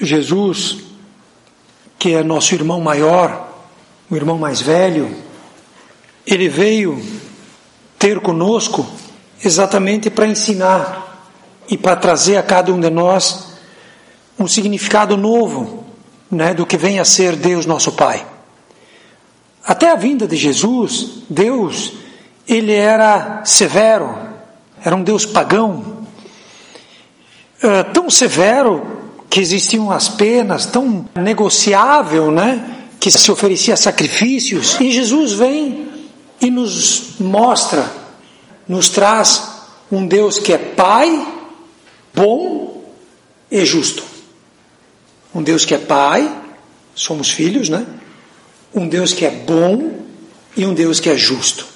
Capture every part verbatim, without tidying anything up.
Jesus, que é nosso irmão maior, o irmão mais velho, ele veio ter conosco exatamente para ensinar e para trazer a cada um de nós um significado novo, né, do que vem a ser Deus nosso Pai. Até a vinda de Jesus, Deus, ele era severo, era um Deus pagão, uh, tão severo que existiam as penas, tão negociável, né, que se oferecia sacrifícios, e Jesus vem e nos mostra, nos traz um Deus que é Pai, bom e justo. Um Deus que é Pai, somos filhos, né? Um Deus que é bom e um Deus que é justo.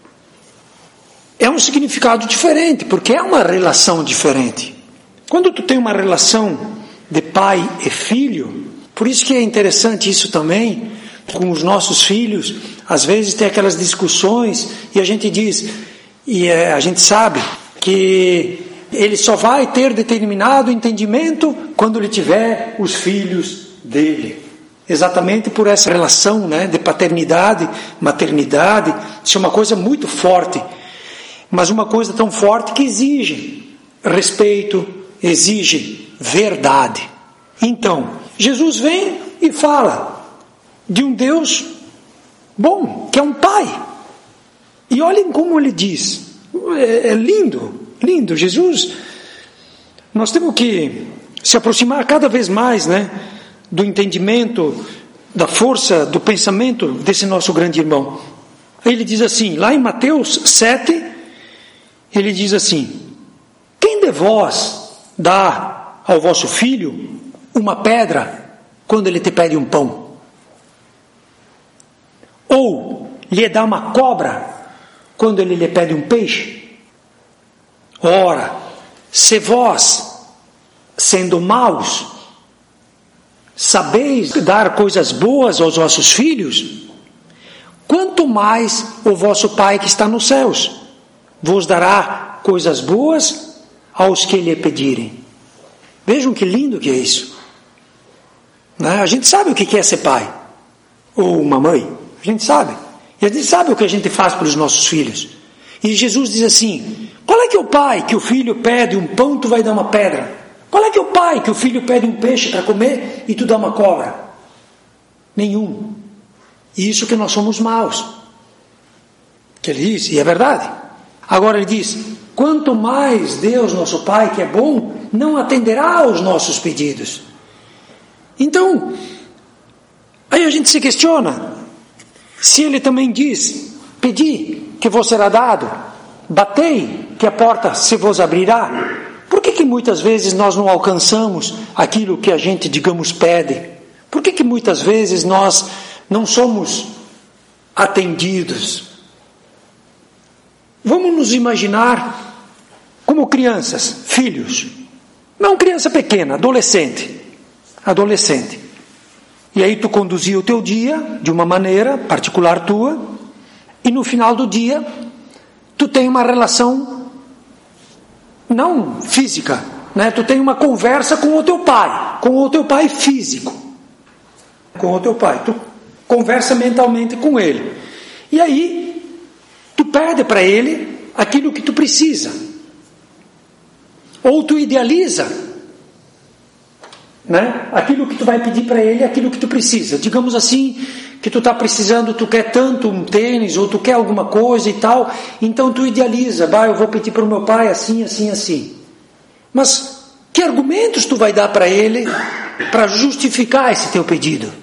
É um significado diferente, porque é uma relação diferente. Quando tu tem uma relação de pai e filho, por isso que é interessante isso também, com os nossos filhos, às vezes tem aquelas discussões e a gente diz, e é, a gente sabe que ele só vai ter determinado entendimento quando ele tiver os filhos dele. Exatamente por essa relação, né, de paternidade, maternidade. Isso é uma coisa muito forte, mas uma coisa tão forte que exige respeito, exige verdade. Então, Jesus vem e fala de um Deus bom, que é um Pai. E olhem como ele diz, é, é lindo, lindo. Jesus, nós temos que se aproximar cada vez mais, né, do entendimento, da força, do pensamento desse nosso grande irmão. Ele diz assim, lá em Mateus sete, ele diz assim: quem de vós dá ao vosso filho uma pedra quando ele te pede um pão? Ou lhe dá uma cobra quando ele lhe pede um peixe? Ora, se vós, sendo maus, sabeis dar coisas boas aos vossos filhos, quanto mais o vosso Pai que está nos céus vos dará coisas boas aos que lhe pedirem. Vejam que lindo que é isso. A gente sabe o que é ser pai ou uma mãe, a gente sabe, e a gente sabe o que a gente faz pelos nossos filhos. E Jesus diz assim: qual é que é o pai que o filho pede um pão, tu vai dar uma pedra? Qual é que é o pai que o filho pede um peixe para comer e tu dá uma cobra? Nenhum. E isso que nós somos maus, que ele diz, e é verdade. Agora ele diz: quanto mais Deus nosso Pai, que é bom, não atenderá aos nossos pedidos. Então, aí a gente se questiona, se ele também diz: pedi, que vos será dado, batei, que a porta se vos abrirá. Por que que muitas vezes nós não alcançamos aquilo que a gente, digamos, pede? Por que que muitas vezes nós não somos atendidos? Vamos nos imaginar como crianças, filhos, não criança pequena, adolescente, adolescente. E aí tu conduzia o teu dia de uma maneira particular tua, e no final do dia tu tem uma relação não física, né? Tu tem uma conversa com o teu pai, com o teu pai físico, com o teu pai, tu conversa mentalmente com ele, e aí tu pede para ele aquilo que tu precisa, ou tu idealiza, né? Aquilo que tu vai pedir para ele, aquilo que tu precisa. Digamos assim, que tu está precisando, tu quer tanto um tênis, ou tu quer alguma coisa e tal, então tu idealiza, bah, eu vou pedir para o meu pai assim, assim, assim. Mas que argumentos tu vai dar para ele para justificar esse teu pedido?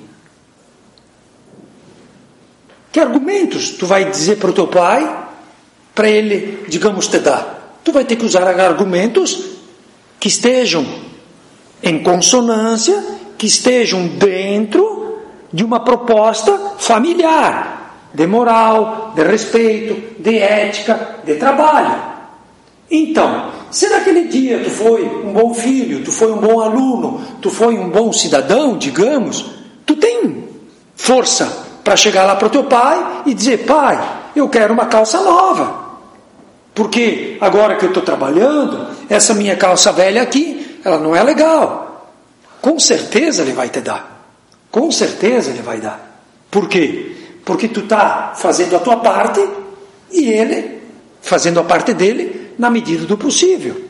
Que argumentos tu vai dizer para o teu pai para ele, digamos, te dar? Tu vai ter que usar argumentos que estejam em consonância, que estejam dentro de uma proposta familiar, de moral, de respeito, de ética, de trabalho. Então, se naquele dia tu foi um bom filho, tu foi um bom aluno, tu foi um bom cidadão, digamos, tu tem força para chegar lá para o teu pai e dizer: pai, eu quero uma calça nova, porque agora que eu estou trabalhando, essa minha calça velha aqui, ela não é legal. com certeza Ele vai te dar. Com certeza Ele vai dar. Por quê? Porque tu está fazendo a tua parte e Ele fazendo a parte dele na medida do possível.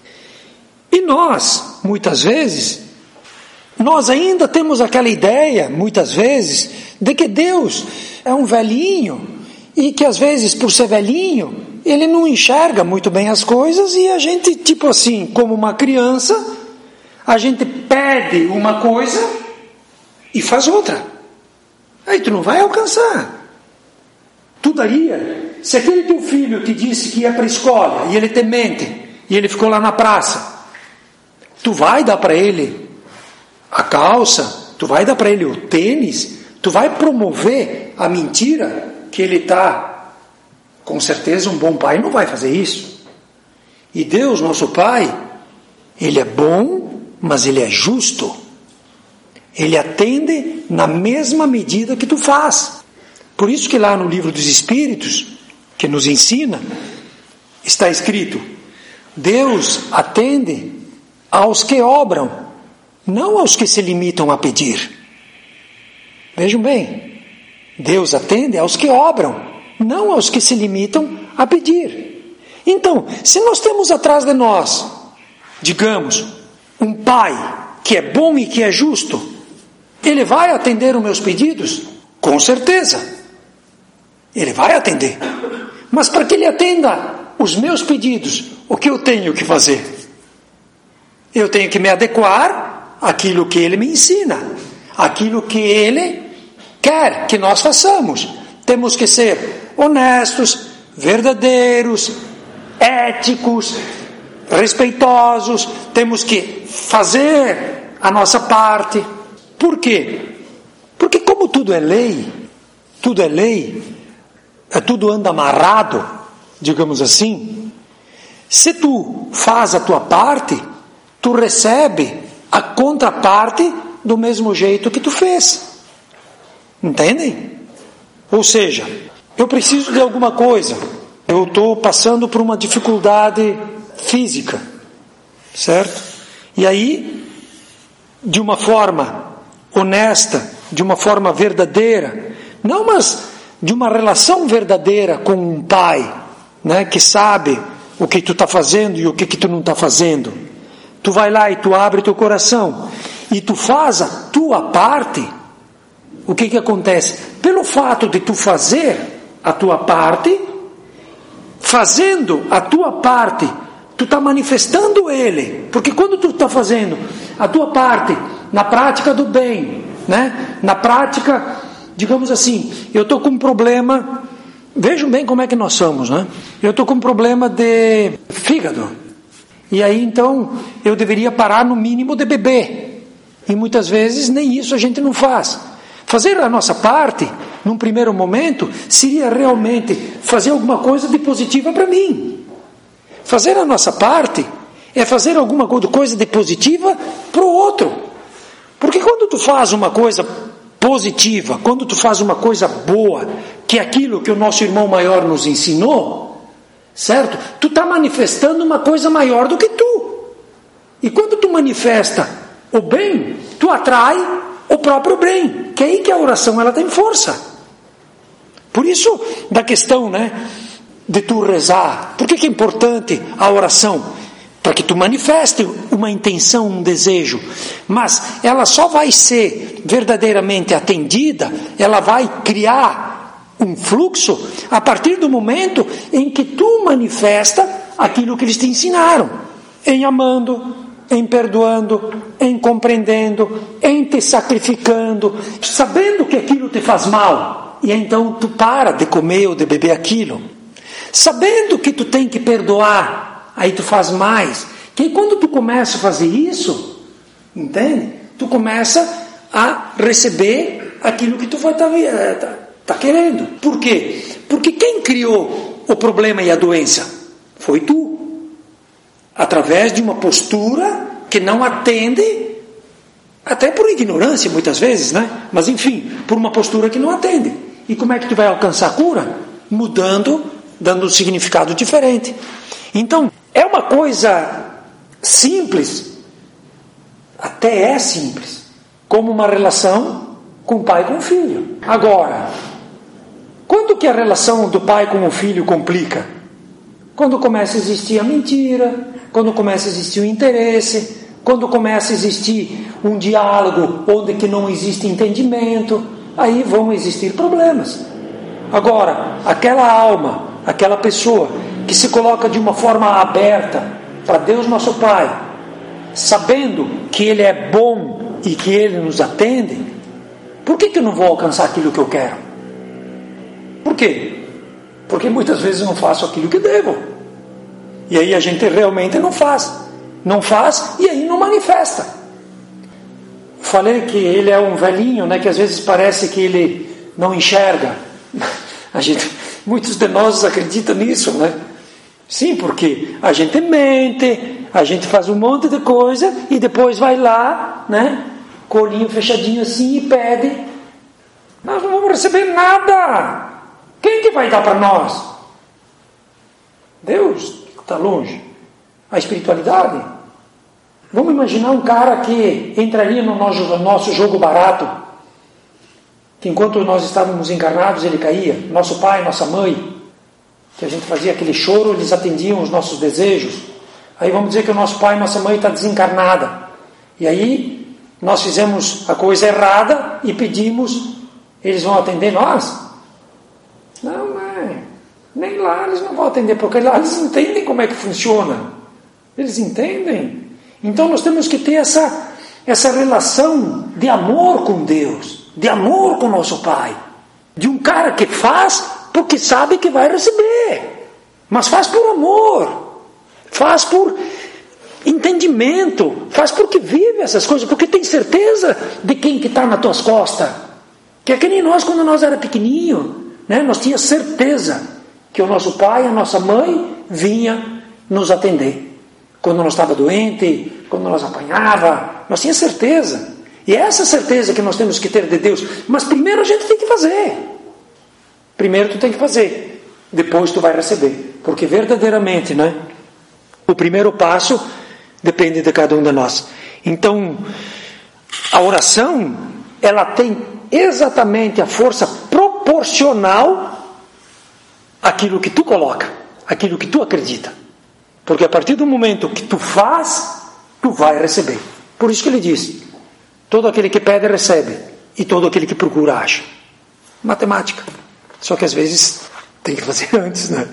E nós, muitas vezes, nós ainda temos aquela ideia, muitas vezes, de que Deus é um velhinho e que às vezes, por ser velhinho, Ele não enxerga muito bem as coisas e a gente, tipo assim, como uma criança, a gente pede uma coisa e faz outra. Aí tu não vai alcançar. Tu daria... Se aquele teu filho te disse que ia para a escola e ele te mente e ele ficou lá na praça, tu vai dar para ele a calça, tu vai dar para ele o tênis, tu vai promover a mentira que ele está. Com certeza um bom pai não vai fazer isso. E Deus, nosso Pai, Ele é bom, mas Ele é justo. Ele atende na mesma medida que tu faz. Por isso que lá no livro dos Espíritos, que nos ensina, está escrito: Deus atende aos que obram, não aos que se limitam a pedir. Vejam bem, Deus atende aos que obram, não aos que se limitam a pedir. Então, se nós temos atrás de nós, digamos, um pai que é bom e que é justo, Ele vai atender os meus pedidos? Com certeza, Ele vai atender. Mas para que Ele atenda os meus pedidos, o que eu tenho que fazer? Eu tenho que me adequar àquilo que Ele me ensina, àquilo que Ele quer que nós façamos. Temos que ser honestos, verdadeiros, éticos, respeitosos. Temos que fazer a nossa parte. Por quê? Porque como tudo é lei, tudo é lei, tudo anda amarrado, digamos assim. Se tu faz a tua parte, tu recebe a contraparte do mesmo jeito que tu fez. Entendem? Ou seja, eu preciso de alguma coisa, eu estou passando por uma dificuldade física, certo? E aí, de uma forma honesta, de uma forma verdadeira, não, mas de uma relação verdadeira com um pai, né, que sabe o que tu está fazendo e o que, que tu não está fazendo. Tu vai lá e tu abre teu coração e tu faz a tua parte. O que que acontece? Pelo fato de tu fazer a tua parte, fazendo a tua parte, tu está manifestando Ele. Porque quando tu está fazendo a tua parte na prática do bem, né, na prática, digamos assim, eu estou com um problema, vejam bem como é que nós somos, né? Eu estou com um problema de fígado, e aí então eu deveria parar no mínimo de beber, e muitas vezes nem isso a gente não faz. Fazer a nossa parte, num primeiro momento, seria realmente fazer alguma coisa de positiva para mim. Fazer a nossa parte é fazer alguma coisa de positiva para o outro. Porque quando tu faz uma coisa positiva, quando tu faz uma coisa boa, que é aquilo que o nosso irmão maior nos ensinou, certo? Tu está manifestando uma coisa maior do que tu. E quando tu manifesta o bem, tu atrai o próprio bem, que é aí que a oração ela tem força. Por isso, da questão, né, de tu rezar, por que que é importante a oração? Para que tu manifeste uma intenção, um desejo, mas ela só vai ser verdadeiramente atendida, ela vai criar um fluxo a partir do momento em que tu manifesta aquilo que eles te ensinaram, em amando, em perdoando, em compreendendo, em te sacrificando, sabendo que aquilo te faz mal, e então tu para de comer ou de beber aquilo, sabendo que tu tem que perdoar, aí tu faz mais, que aí quando tu começa a fazer isso, entende? Tu começa a receber aquilo que tu vai estar tá, tá, tá querendo. Por quê? Porque quem criou o problema e a doença? Foi tu. Através de uma postura que não atende, até por ignorância muitas vezes, né? Mas enfim, por uma postura que não atende. E como é que tu vai alcançar a cura? Mudando, dando um significado diferente. Então, é uma coisa simples, até é simples, como uma relação com o pai e com o filho. Agora, quando que a relação do pai com o filho complica? Quando começa a existir a mentira, quando começa a existir o interesse, quando começa a existir um diálogo onde que não existe entendimento, aí vão existir problemas. Agora, aquela alma, aquela pessoa que se coloca de uma forma aberta para Deus nosso Pai, sabendo que Ele é bom e que Ele nos atende, por que que eu não vou alcançar aquilo que eu quero? Por quê? Porque muitas vezes eu não faço aquilo que devo. E aí a gente realmente não faz. Não faz e aí não manifesta. Falei que ele é um velhinho, né, que às vezes parece que ele não enxerga. A gente, muitos de nós acreditam nisso, né? Sim, porque a gente mente, a gente faz um monte de coisa e depois vai lá, né, com o olhinho fechadinho assim e pede. Nós não vamos receber nada. Quem que vai dar para nós? Deus está longe. A espiritualidade. Vamos imaginar um cara que entraria no nosso, no nosso jogo barato, que enquanto nós estávamos encarnados ele caía, nosso pai, nossa mãe, que a gente fazia aquele choro, eles atendiam os nossos desejos. Aí vamos dizer que o nosso pai e nossa mãe está desencarnada, e aí nós fizemos a coisa errada e pedimos, eles vão atender nós? Não, mãe, nem lá eles não vão atender, porque lá eles entendem como é que funciona. Eles entendem? Então nós temos que ter essa, essa relação de amor com Deus, de amor com o nosso Pai, de um cara que faz porque sabe que vai receber, mas faz por amor, faz por entendimento, faz porque vive essas coisas, porque tem certeza de quem que está nas tuas costas, que é que nem nós quando nós era pequenininho, né? Nós tínhamos certeza que o nosso pai, a nossa mãe vinha nos atender. Quando nós estava doente, quando nós apanhava, nós tínhamos certeza. E é essa certeza que nós temos que ter de Deus. Mas primeiro a gente tem que fazer. Primeiro tu tem que fazer. Depois tu vai receber. Porque verdadeiramente, né? O primeiro passo depende de cada um de nós. Então, a oração, ela tem exatamente a força proporcional àquilo que tu coloca, àquilo que tu acredita. Porque a partir do momento que tu faz, tu vai receber. Por isso que ele diz, todo aquele que pede, recebe. E todo aquele que procura, acha. Matemática. Só que às vezes tem que fazer antes, né?